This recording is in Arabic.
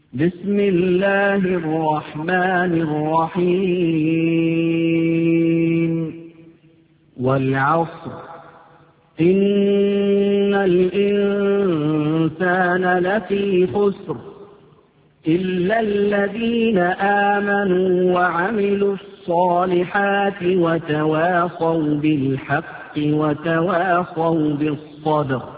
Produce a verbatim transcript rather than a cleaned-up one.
بسم الله الرحمن الرحيم والعصر إن الإنسان لفي خسر إلا الذين آمنوا وعملوا الصالحات وتواصوا بالحق وتواصوا بالصبر.